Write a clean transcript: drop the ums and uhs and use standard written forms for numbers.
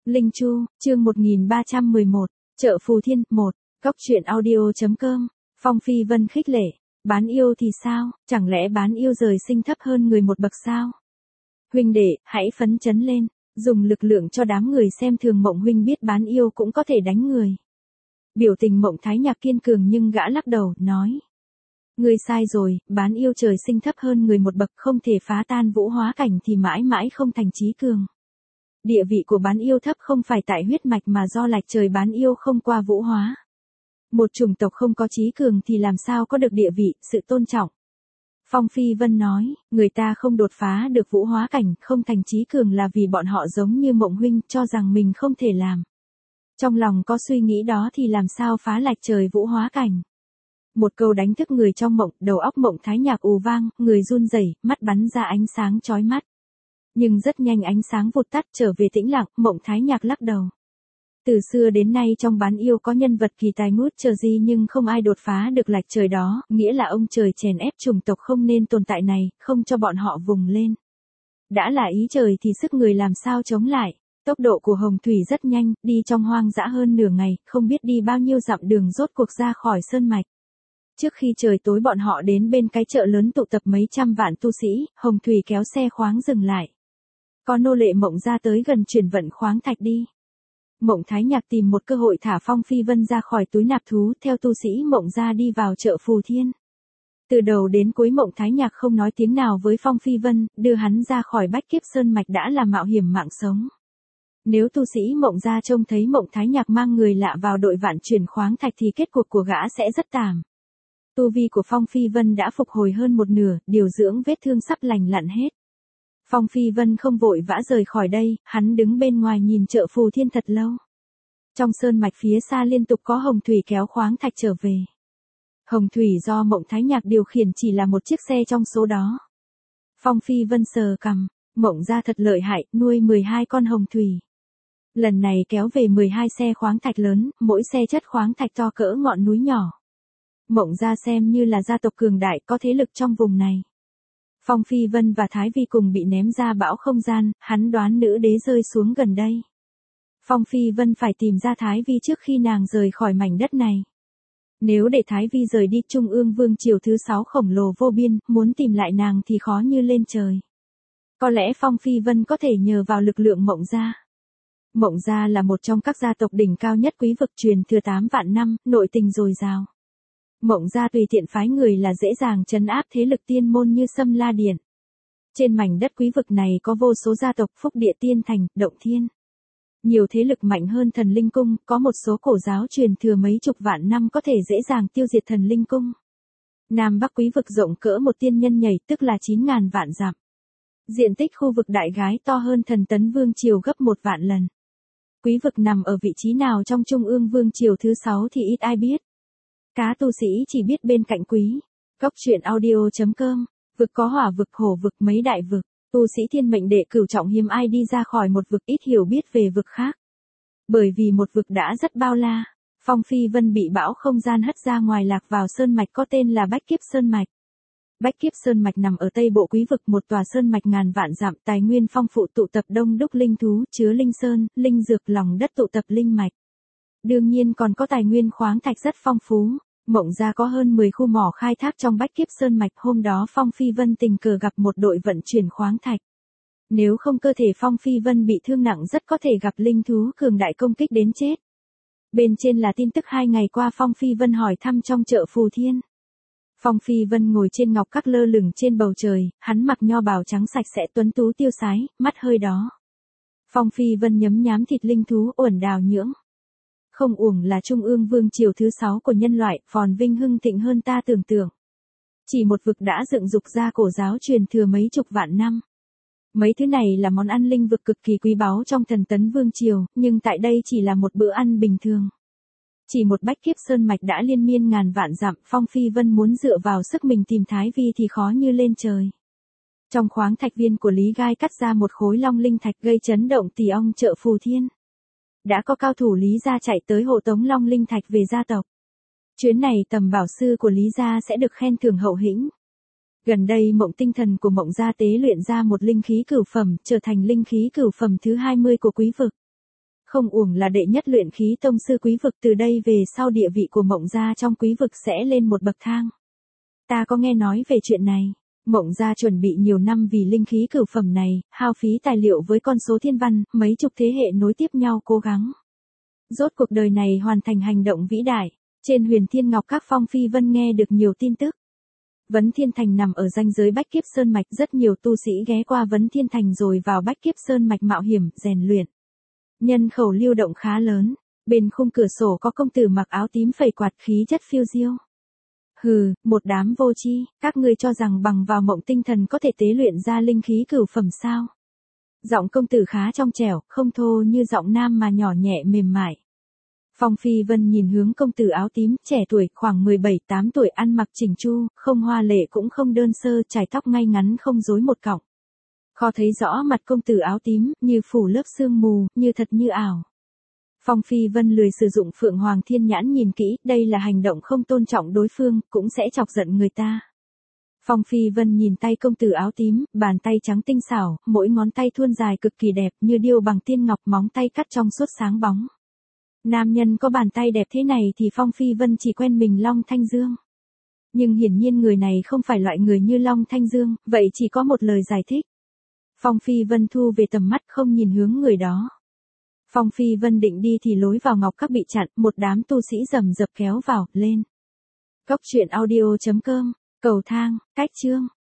Linh Chu, chương 1311, chợ Phù Thiên, 1, Cóc truyện audio.com, Phong Phi Vân khích lệ, bán yêu thì sao, chẳng lẽ bán yêu rời sinh thấp hơn người một bậc sao? Huynh đệ, hãy phấn chấn lên, dùng lực lượng cho đám người xem thường Mộng huynh biết bán yêu cũng có thể đánh người. Biểu tình Mộng Thái Nhạc kiên cường nhưng gã lắc đầu, nói. Ngươi sai rồi, bán yêu trời sinh thấp hơn người một bậc không thể phá tan vũ hóa cảnh thì mãi mãi không thành trí cường. Địa vị của bán yêu thấp không phải tại huyết mạch mà do lạch trời bán yêu không qua vũ hóa. Một chủng tộc không có trí cường thì làm sao có được địa vị, sự tôn trọng. Phong Phi Vân nói, người ta không đột phá được vũ hóa cảnh, không thành trí cường là vì bọn họ giống như Mộng huynh cho rằng mình không thể làm. Trong lòng có suy nghĩ đó thì làm sao phá lạch trời vũ hóa cảnh. Một câu đánh thức người trong mộng, đầu óc Mộng Thái Nhạc ù vang, người run rẩy, mắt bắn ra ánh sáng chói mắt. Nhưng rất nhanh ánh sáng vụt tắt trở về tĩnh lặng, Mộng Thái Nhạc lắc đầu. Từ xưa đến nay trong bán yêu có nhân vật kỳ tài ngút trời gì nhưng không ai đột phá được lạch trời đó, nghĩa là ông trời chèn ép chủng tộc không nên tồn tại này, không cho bọn họ vùng lên. Đã là ý trời thì sức người làm sao chống lại. Tốc độ của Hồng Thủy rất nhanh, đi trong hoang dã hơn nửa ngày, không biết đi bao nhiêu dặm đường rốt cuộc ra khỏi sơn mạch. Trước khi trời tối bọn họ đến bên cái chợ lớn tụ tập mấy trăm vạn tu sĩ, Hồng Thủy kéo xe khoáng dừng lại. Có nô lệ Mộng ra tới gần chuyển vận khoáng thạch đi. Mộng Thái Nhạc tìm một cơ hội thả Phong Phi Vân ra khỏi túi nạp thú theo tu sĩ Mộng ra đi vào chợ Phù Thiên. Từ đầu đến cuối Mộng Thái Nhạc không nói tiếng nào với Phong Phi Vân, đưa hắn ra khỏi Bách Kiếp Sơn Mạch đã là mạo hiểm mạng sống. Nếu tu sĩ Mộng ra trông thấy Mộng Thái Nhạc mang người lạ vào đội vạn chuyển khoáng thạch thì kết cuộc của gã sẽ rất tàn. Tu vi của Phong Phi Vân đã phục hồi hơn một nửa, điều dưỡng vết thương sắp lành lặn hết. Phong Phi Vân không vội vã rời khỏi đây, hắn đứng bên ngoài nhìn chợ Phù Thiên thật lâu. Trong sơn mạch phía xa liên tục có Hồng Thủy kéo khoáng thạch trở về. Hồng Thủy do Mộng Thái Nhạc điều khiển chỉ là một chiếc xe trong số đó. Phong Phi Vân sờ cằm, Mộng ra thật lợi hại, nuôi 12 con Hồng Thủy. Lần này kéo về 12 xe khoáng thạch lớn, mỗi xe chất khoáng thạch to cỡ ngọn núi nhỏ. Mộng ra xem như là gia tộc cường đại có thế lực trong vùng này. Phong Phi Vân và Thái Vi cùng bị ném ra bão không gian, hắn đoán nữ đế rơi xuống gần đây. Phong Phi Vân phải tìm ra Thái Vi trước khi nàng rời khỏi mảnh đất này. Nếu để Thái Vi rời đi Trung ương Vương triều thứ 6 khổng lồ vô biên, muốn tìm lại nàng thì khó như lên trời. Có lẽ Phong Phi Vân có thể nhờ vào lực lượng Mộng gia. Mộng gia là một trong các gia tộc đỉnh cao nhất quý vực truyền thừa 8 vạn năm, nội tình dồi dào. Mộng gia tùy tiện phái người là dễ dàng trấn áp thế lực tiên môn như Sâm La Điện. Trên mảnh đất quý vực này có vô số gia tộc Phúc Địa Tiên Thành, Động Thiên. Nhiều thế lực mạnh hơn Thần Linh Cung, có một số cổ giáo truyền thừa mấy chục vạn năm có thể dễ dàng tiêu diệt Thần Linh Cung. Nam Bắc quý vực rộng cỡ một tiên nhân nhảy tức là 9.000 vạn dặm. Diện tích khu vực đại gái to hơn Thần Tấn Vương triều gấp 1 vạn lần. Quý vực nằm ở vị trí nào trong Trung ương Vương triều thứ 6 thì ít ai biết. Cá tu sĩ chỉ biết bên cạnh quý. Cóc truyện audio.com, vực có hỏa vực, hổ vực, mấy đại vực. Tu sĩ thiên mệnh đệ cửu trọng hiếm ai đi ra khỏi một vực ít hiểu biết về vực khác. Bởi vì một vực đã rất bao la. Phong Phi Vân bị bão không gian hất ra ngoài lạc vào sơn mạch có tên là Bách Kiếp Sơn Mạch. Bách Kiếp Sơn Mạch nằm ở tây bộ quý vực, một tòa sơn mạch ngàn vạn dặm, tài nguyên phong phụ tụ tập đông đúc linh thú, chứa linh sơn, linh dược, lòng đất tụ tập linh mạch. Đương nhiên còn có tài nguyên khoáng thạch rất phong phú. Mộng gia có hơn 10 khu mỏ khai thác trong Bách Kiếp Sơn Mạch. Hôm đó Phong Phi Vân tình cờ gặp một đội vận chuyển khoáng thạch. Nếu không cơ thể Phong Phi Vân bị thương nặng rất có thể gặp linh thú cường đại công kích đến chết. Bên trên là tin tức 2 ngày qua Phong Phi Vân hỏi thăm trong chợ Phù Thiên. Phong Phi Vân ngồi trên ngọc các lơ lửng trên bầu trời, hắn mặc nho bào trắng sạch sẽ tuấn tú tiêu sái, mắt hơi đó. Phong Phi Vân nhấm nhám thịt linh thú uẩn đào nhưỡng. Không uổng là Trung ương Vương triều thứ 6 của nhân loại, phồn vinh hưng thịnh hơn ta tưởng tượng. Chỉ một vực đã dựng dục ra cổ giáo truyền thừa mấy chục vạn năm. Mấy thứ này là món ăn linh vực cực kỳ quý báu trong Thần Tấn Vương triều, nhưng tại đây chỉ là một bữa ăn bình thường. Chỉ một Bách Kiếp Sơn Mạch đã liên miên ngàn vạn dặm, Phong Phi Vân muốn dựa vào sức mình tìm Thái Vi thì khó như lên trời. Trong khoáng thạch viên của Lý Gai cắt ra một khối long linh thạch gây chấn động tỷ ong chợ Phù Thiên. Đã có cao thủ Lý gia chạy tới hộ tống long linh thạch về gia tộc. Chuyến này tầm bảo sư của Lý gia sẽ được khen thưởng hậu hĩnh. Gần đây Mộng tinh thần của Mộng gia tế luyện ra một linh khí cửu phẩm, trở thành linh khí cửu phẩm thứ 20 của quý vực. Không uổng là đệ nhất luyện khí tông sư quý vực, từ đây về sau địa vị của Mộng gia trong quý vực sẽ lên một bậc thang. Ta có nghe nói về chuyện này. Mộng gia chuẩn bị nhiều năm vì linh khí cửu phẩm này, hao phí tài liệu với con số thiên văn, mấy chục thế hệ nối tiếp nhau cố gắng. Rốt cuộc đời này hoàn thành hành động vĩ đại. Trên Huyền Thiên Ngọc Các, Phong Phi Vân nghe được nhiều tin tức. Vấn Thiên Thành nằm ở ranh giới Bách Kiếp Sơn Mạch, rất nhiều tu sĩ ghé qua Vấn Thiên Thành rồi vào Bách Kiếp Sơn Mạch mạo hiểm, rèn luyện. Nhân khẩu lưu động khá lớn, bên khung cửa sổ có công tử mặc áo tím phẩy quạt, khí chất phiêu diêu. Hừ, một đám vô tri, các ngươi cho rằng bằng vào mộng tinh thần có thể tế luyện ra linh khí cửu phẩm sao? Giọng công tử khá trong trẻo, không thô như giọng nam mà nhỏ nhẹ mềm mại. Phong Phi Vân nhìn hướng công tử áo tím, trẻ tuổi, khoảng 17-8 tuổi, ăn mặc chỉnh chu, không hoa lệ cũng không đơn sơ, chải tóc ngay ngắn không rối một cọng. Khó thấy rõ mặt công tử áo tím, như phủ lớp sương mù, như thật như ảo. Phong Phi Vân lười sử dụng Phượng Hoàng Thiên Nhãn nhìn kỹ, đây là hành động không tôn trọng đối phương, cũng sẽ chọc giận người ta. Phong Phi Vân nhìn tay công tử áo tím, bàn tay trắng tinh xảo, mỗi ngón tay thuôn dài cực kỳ đẹp, như điêu bằng tiên ngọc, móng tay cắt trong suốt sáng bóng. Nam nhân có bàn tay đẹp thế này thì Phong Phi Vân chỉ quen mình Long Thanh Dương. Nhưng hiển nhiên người này không phải loại người như Long Thanh Dương, vậy chỉ có một lời giải thích. Phong Phi Vân thu về tầm mắt, không nhìn hướng người đó. Phong Phi Vân định đi thì lối vào Ngọc Các bị chặn, một đám tu sĩ rầm rập kéo vào, lên. Cốc truyện audio.com, cầu thang, cách chương.